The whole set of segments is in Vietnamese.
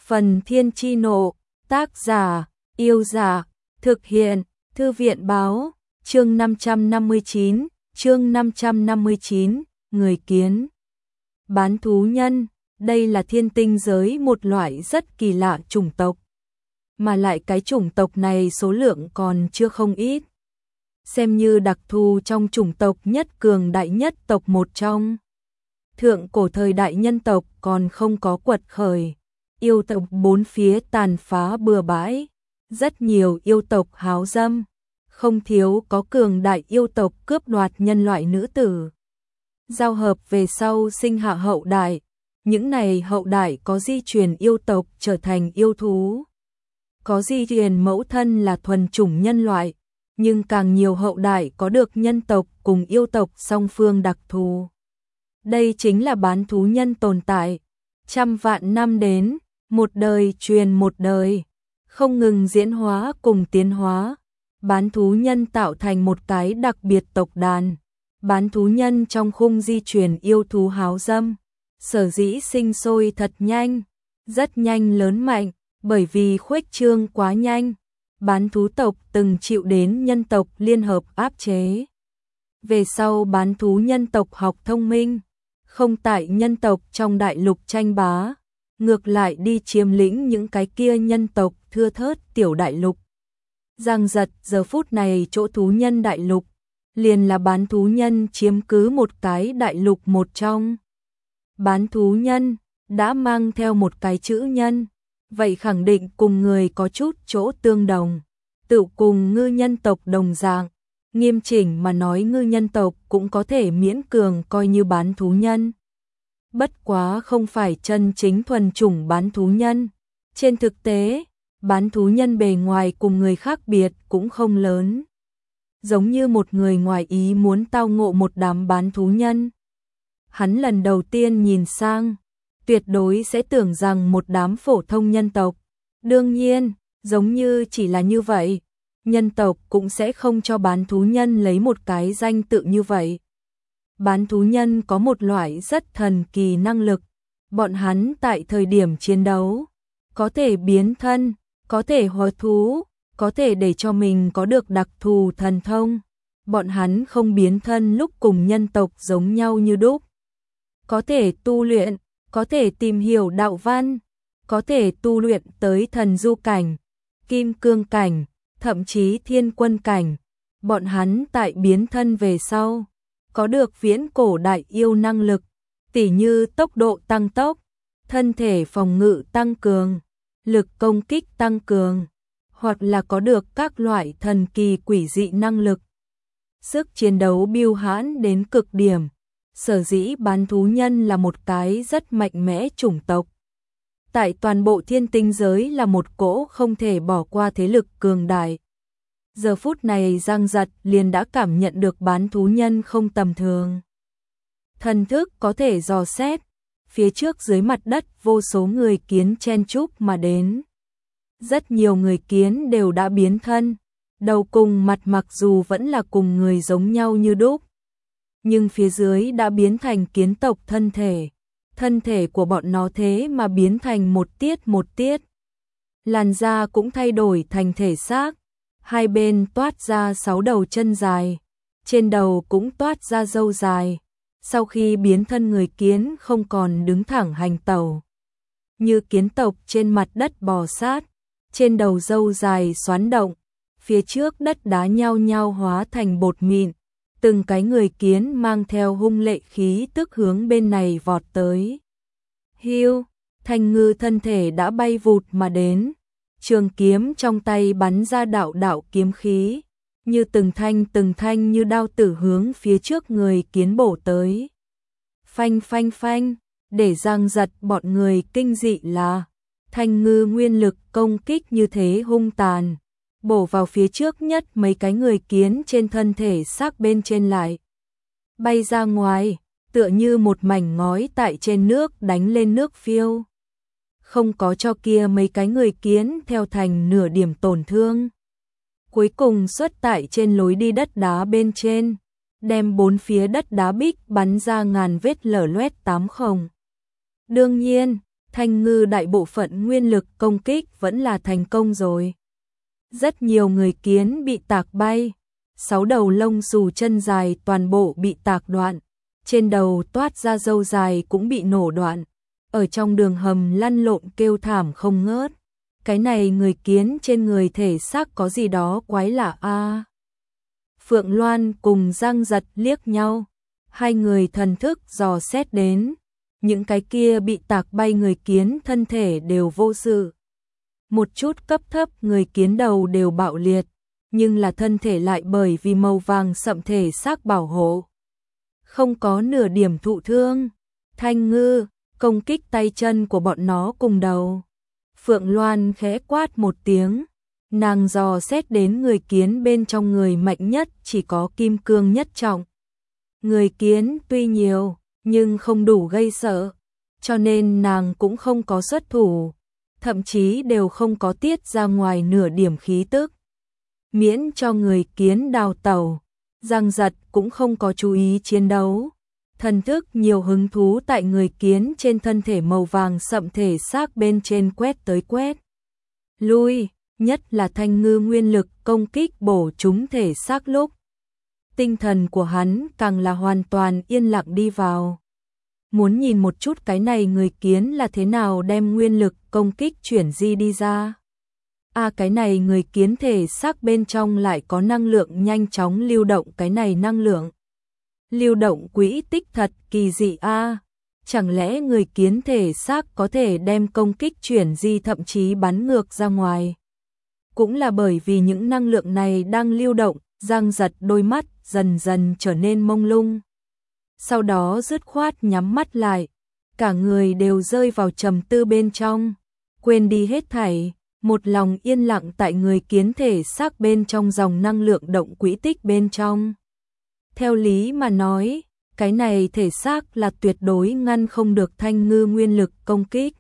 Phần Thiên Chi Nộ, tác giả, Yêu Giả, thực hiện, Thư viện Báo, chương 559, Người Kiến. Bán thú nhân, đây là thiên tinh giới một loại rất kỳ lạ chủng tộc. Mà lại cái chủng tộc này số lượng còn chưa không ít. Xem như đặc thù trong chủng tộc nhất cường đại nhất tộc một trong. Thượng cổ thời đại nhân tộc còn không có quật khởi. Yêu tộc bốn phía tàn phá bừa bãi. Rất nhiều yêu tộc háo dâm. Không thiếu có cường đại yêu tộc cướp đoạt nhân loại nữ tử. Giao hợp về sau sinh hạ hậu đại. Những này hậu đại có di truyền yêu tộc trở thành yêu thú. Có di truyền mẫu thân là thuần chủng nhân loại. Nhưng càng nhiều hậu đại có được nhân tộc cùng yêu tộc song phương đặc thù. Đây chính là bán thú nhân tồn tại. Trăm vạn năm đến, một đời truyền một đời, không ngừng diễn hóa cùng tiến hóa. Bán thú nhân tạo thành một cái đặc biệt tộc đàn. Bán thú nhân trong khung di truyền yêu thú háo dâm. Sở dĩ sinh sôi thật nhanh, rất nhanh lớn mạnh, bởi vì khuếch trương quá nhanh. Bán thú tộc từng chịu đến nhân tộc liên hợp áp chế. Về sau bán thú nhân tộc học thông minh, không tại nhân tộc trong đại lục tranh bá, ngược lại đi chiếm lĩnh những cái kia nhân tộc thưa thớt tiểu đại lục. Giang giật giờ phút này chỗ thú nhân đại lục, liền là bán thú nhân chiếm cứ một cái đại lục một trong. Bán thú nhân đã mang theo một cái chữ nhân. Vậy khẳng định cùng người có chút chỗ tương đồng, tự cùng ngư nhân tộc đồng dạng, nghiêm chỉnh mà nói ngư nhân tộc cũng có thể miễn cường coi như bán thú nhân. Bất quá không phải chân chính thuần chủng bán thú nhân. Trên thực tế, bán thú nhân bề ngoài cùng người khác biệt cũng không lớn. Giống như một người ngoài ý muốn tao ngộ một đám bán thú nhân. Hắn lần đầu tiên nhìn sang, tuyệt đối sẽ tưởng rằng một đám phổ thông nhân tộc. Đương nhiên, giống như chỉ là như vậy, nhân tộc cũng sẽ không cho bán thú nhân lấy một cái danh tự như vậy. Bán thú nhân có một loại rất thần kỳ năng lực. Bọn hắn tại thời điểm chiến đấu, có thể biến thân, có thể hóa thú, có thể để cho mình có được đặc thù thần thông. Bọn hắn không biến thân lúc cùng nhân tộc giống nhau như đúc. Có thể tu luyện, có thể tìm hiểu đạo văn, có thể tu luyện tới thần du cảnh, kim cương cảnh, thậm chí thiên quân cảnh. Bọn hắn tại biến thân về sau, có được viễn cổ đại yêu năng lực, tỉ như tốc độ tăng tốc, thân thể phòng ngự tăng cường, lực công kích tăng cường, hoặc là có được các loại thần kỳ quỷ dị năng lực. Sức chiến đấu bưu hãn đến cực điểm. Sở dĩ bán thú nhân là một cái rất mạnh mẽ chủng tộc. Tại toàn bộ thiên tinh giới là một cỗ không thể bỏ qua thế lực cường đại. Giờ phút này Giang Giật liền đã cảm nhận được bán thú nhân không tầm thường. Thần thức có thể dò xét, phía trước dưới mặt đất vô số người kiến chen chúc mà đến. Rất nhiều người kiến đều đã biến thân, đầu cùng mặt mặc dù vẫn là cùng người giống nhau như đúc. Nhưng phía dưới đã biến thành kiến tộc thân thể. Thân thể của bọn nó thế mà biến thành một tiết. Làn da cũng thay đổi thành thể xác. Hai bên toát ra 6 đầu chân dài. Trên đầu cũng toát ra râu dài. Sau khi biến thân người kiến không còn đứng thẳng hành tẩu. Như kiến tộc trên mặt đất bò sát. Trên đầu râu dài xoắn động. Phía trước đất đá nhao nhao hóa thành bột mịn. Từng cái người kiến mang theo hung lệ khí tức hướng bên này vọt tới. Hiu, Thanh Ngư thân thể đã bay vụt mà đến. Trường kiếm trong tay bắn ra đạo đạo kiếm khí. Như từng thanh như đao tử hướng phía trước người kiến bổ tới. Phanh phanh phanh, để Giang Giật bọn người kinh dị là Thanh Ngư nguyên lực công kích như thế hung tàn. Bổ vào phía trước nhất mấy cái người kiến trên thân thể xác bên trên lại. Bay ra ngoài, tựa như một mảnh ngói tại trên nước đánh lên nước phiêu. Không có cho kia mấy cái người kiến theo thành nửa điểm tổn thương. Cuối cùng xuất tại trên lối đi đất đá bên trên, đem bốn phía đất đá bích bắn ra ngàn vết lở loét tám khổng. Đương nhiên, Thanh Ngư đại bộ phận nguyên lực công kích vẫn là thành công rồi. Rất nhiều người kiến bị tạc bay, 6 đầu lông xù chân dài toàn bộ bị tạc đoạn, trên đầu toát ra râu dài cũng bị nổ đoạn, ở trong đường hầm lăn lộn kêu thảm không ngớt. Cái này người kiến trên người thể xác có gì đó quái lạ a. Phượng Loan cùng Giang Giật liếc nhau, hai người thần thức dò xét đến, những cái kia bị tạc bay người kiến thân thể đều vô sự. Một chút cấp thấp người kiến đầu đều bạo liệt, nhưng là thân thể lại bởi vì màu vàng sậm thể xác bảo hộ, không có nửa điểm thụ thương. Thanh Ngư, công kích tay chân của bọn nó cùng đầu. Phượng Loan khẽ quát một tiếng, nàng dò xét đến người kiến bên trong người mạnh nhất chỉ có kim cương nhất trọng. Người kiến tuy nhiều, nhưng không đủ gây sợ, cho nên nàng cũng không có xuất thủ, thậm chí đều không có tiết ra ngoài nửa điểm khí tức. Miễn cho người kiến đào tẩu, Giang Giật cũng không có chú ý chiến đấu. Thần thức nhiều hứng thú tại người kiến trên thân thể màu vàng sậm thể xác bên trên quét tới quét lui, nhất là Thanh Ngư nguyên lực công kích bổ trúng thể xác lúc. Tinh thần của hắn càng là hoàn toàn yên lặng đi vào. Muốn nhìn một chút cái này người kiến là thế nào đem nguyên lực công kích chuyển di đi ra. Cái này người kiến thể xác bên trong lại có năng lượng nhanh chóng lưu động, cái này năng lượng lưu động quỹ tích thật kỳ dị chẳng lẽ người kiến thể xác có thể đem công kích chuyển di thậm chí bắn ngược ra ngoài. Cũng là bởi vì những năng lượng này đang lưu động, Giang Giật đôi mắt dần dần trở nên mông lung. Sau đó dứt khoát nhắm mắt lại, cả người đều rơi vào trầm tư bên trong, quên đi hết thảy, một lòng yên lặng tại người kiến thể xác bên trong dòng năng lượng động quỹ tích bên trong. Theo lý mà nói, cái này thể xác là tuyệt đối ngăn không được Thanh Ngư nguyên lực công kích.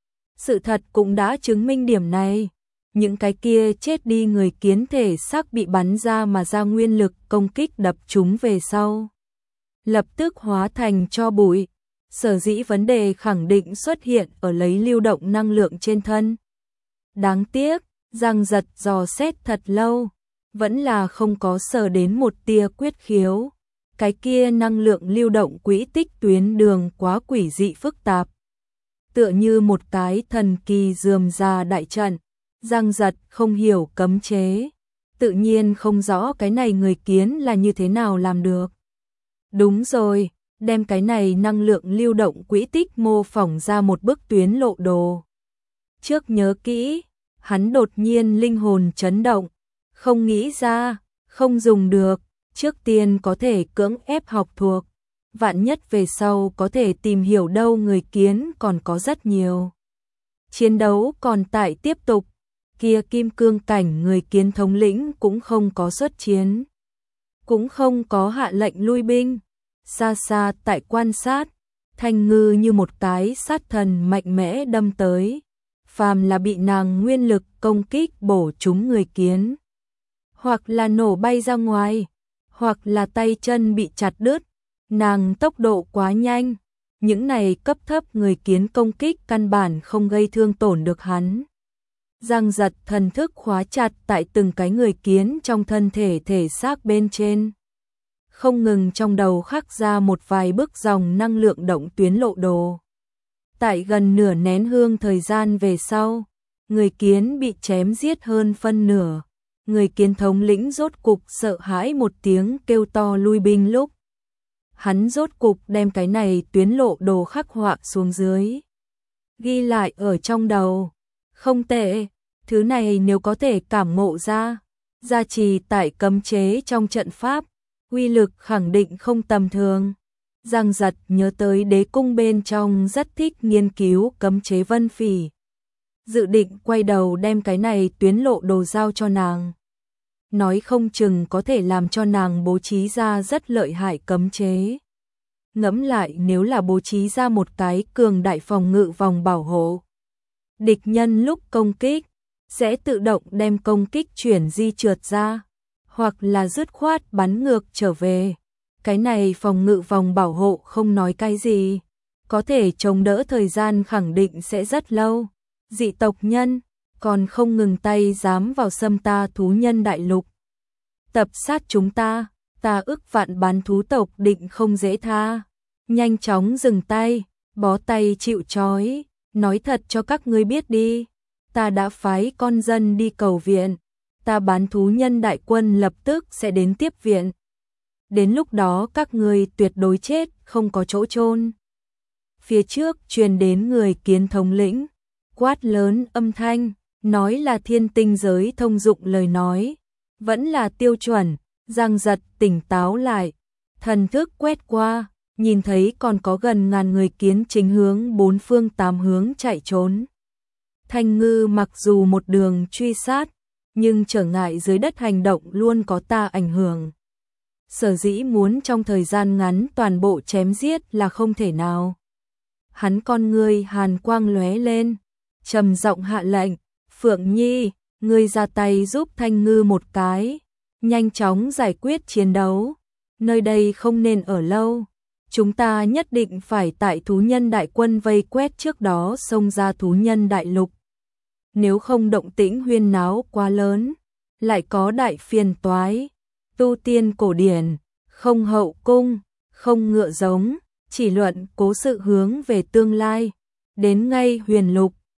Sự thật cũng đã chứng minh điểm này. Những cái kia chết đi người kiến thể xác bị bắn ra mà ra nguyên lực công kích đập chúng về sau, lập tức hóa thành tro bụi. Sở dĩ vấn đề khẳng định xuất hiện ở lấy lưu động năng lượng trên thân. Đáng tiếc, Giang Giật dò xét thật lâu, vẫn là không có sở đến một tia quyết khiếu. Cái kia năng lượng lưu động quỹ tích tuyến đường quá quỷ dị phức tạp, tựa như một cái thần kỳ rườm rà đại trận. Giang Giật không hiểu cấm chế, tự nhiên không rõ cái này người kiến là như thế nào làm được. Đúng rồi, đem cái này năng lượng lưu động quỹ tích mô phỏng ra một bức tuyến lộ đồ. Trước nhớ kỹ, hắn đột nhiên linh hồn chấn động, không nghĩ ra, không dùng được, trước tiên có thể cưỡng ép học thuộc, vạn nhất về sau có thể tìm hiểu đâu. Người kiến còn có rất nhiều. Chiến đấu còn tại tiếp tục, kia kim cương cảnh người kiến thống lĩnh cũng không có xuất chiến, cũng không có hạ lệnh lui binh, xa xa tại quan sát. Thanh Ngư như một cái sát thần mạnh mẽ đâm tới, phàm là bị nàng nguyên lực công kích bổ trúng người kiến, hoặc là nổ bay ra ngoài, hoặc là tay chân bị chặt đứt, nàng tốc độ quá nhanh, những này cấp thấp người kiến công kích căn bản không gây thương tổn được hắn. Giang Giật thần thức khóa chặt tại từng cái người kiến trong thân thể thể xác bên trên, không ngừng trong đầu khắc ra một vài bức dòng năng lượng động tuyến lộ đồ. Tại gần nửa nén hương thời gian về sau, người kiến bị chém giết hơn phân nửa. Người kiến thống lĩnh rốt cục sợ hãi một tiếng kêu to lui binh lúc, hắn rốt cục đem cái này tuyến lộ đồ khắc họa xuống dưới, ghi lại ở trong đầu. Không tệ, thứ này nếu có thể cảm ngộ ra, gia trì tại cấm chế trong trận pháp, uy lực khẳng định không tầm thường. Giang Giật nhớ tới đế cung bên trong rất thích nghiên cứu cấm chế Vân Phỉ, dự định quay đầu đem cái này tuyến lộ đồ giao cho nàng, nói không chừng có thể làm cho nàng bố trí ra rất lợi hại cấm chế. Ngẫm lại, nếu là bố trí ra một cái cường đại phòng ngự vòng bảo hộ, địch nhân lúc công kích sẽ tự động đem công kích chuyển di trượt ra, hoặc là dứt khoát bắn ngược trở về. Cái này phòng ngự vòng bảo hộ không nói cái gì, có thể chống đỡ thời gian khẳng định sẽ rất lâu. Dị tộc nhân còn không ngừng tay dám vào xâm ta thú nhân đại lục. Tập sát chúng ta ức vạn bán thú tộc định không dễ tha. Nhanh chóng dừng tay, bó tay chịu trói, nói thật cho các ngươi biết đi. Ta đã phái con dân đi cầu viện, ta bán thú nhân đại quân lập tức sẽ đến tiếp viện. Đến lúc đó các ngươi tuyệt đối chết, không có chỗ chôn. Phía trước truyền đến người kiến thống lĩnh, quát lớn âm thanh, nói là thiên tinh giới thông dụng lời nói, vẫn là tiêu chuẩn. Giang Giật tỉnh táo lại, thần thức quét qua, nhìn thấy còn có gần ngàn người kiến chính hướng bốn phương tám hướng chạy trốn. Thanh Ngư mặc dù một đường truy sát, nhưng trở ngại dưới đất hành động luôn có ta ảnh hưởng. Sở dĩ muốn trong thời gian ngắn toàn bộ chém giết là không thể nào. Hắn con ngươi hàn quang lóe lên, trầm giọng hạ lệnh, Phượng Nhi, ngươi ra tay giúp Thanh Ngư một cái, nhanh chóng giải quyết chiến đấu, nơi đây không nên ở lâu. Chúng ta nhất định phải tại thú nhân đại quân vây quét trước đó xông ra thú nhân đại lục. Nếu không động tĩnh huyên náo quá lớn, lại có đại phiền toái. Tu tiên cổ điển, không hậu cung, không ngựa giống, chỉ luận cố sự hướng về tương lai. Đến ngay huyền lục,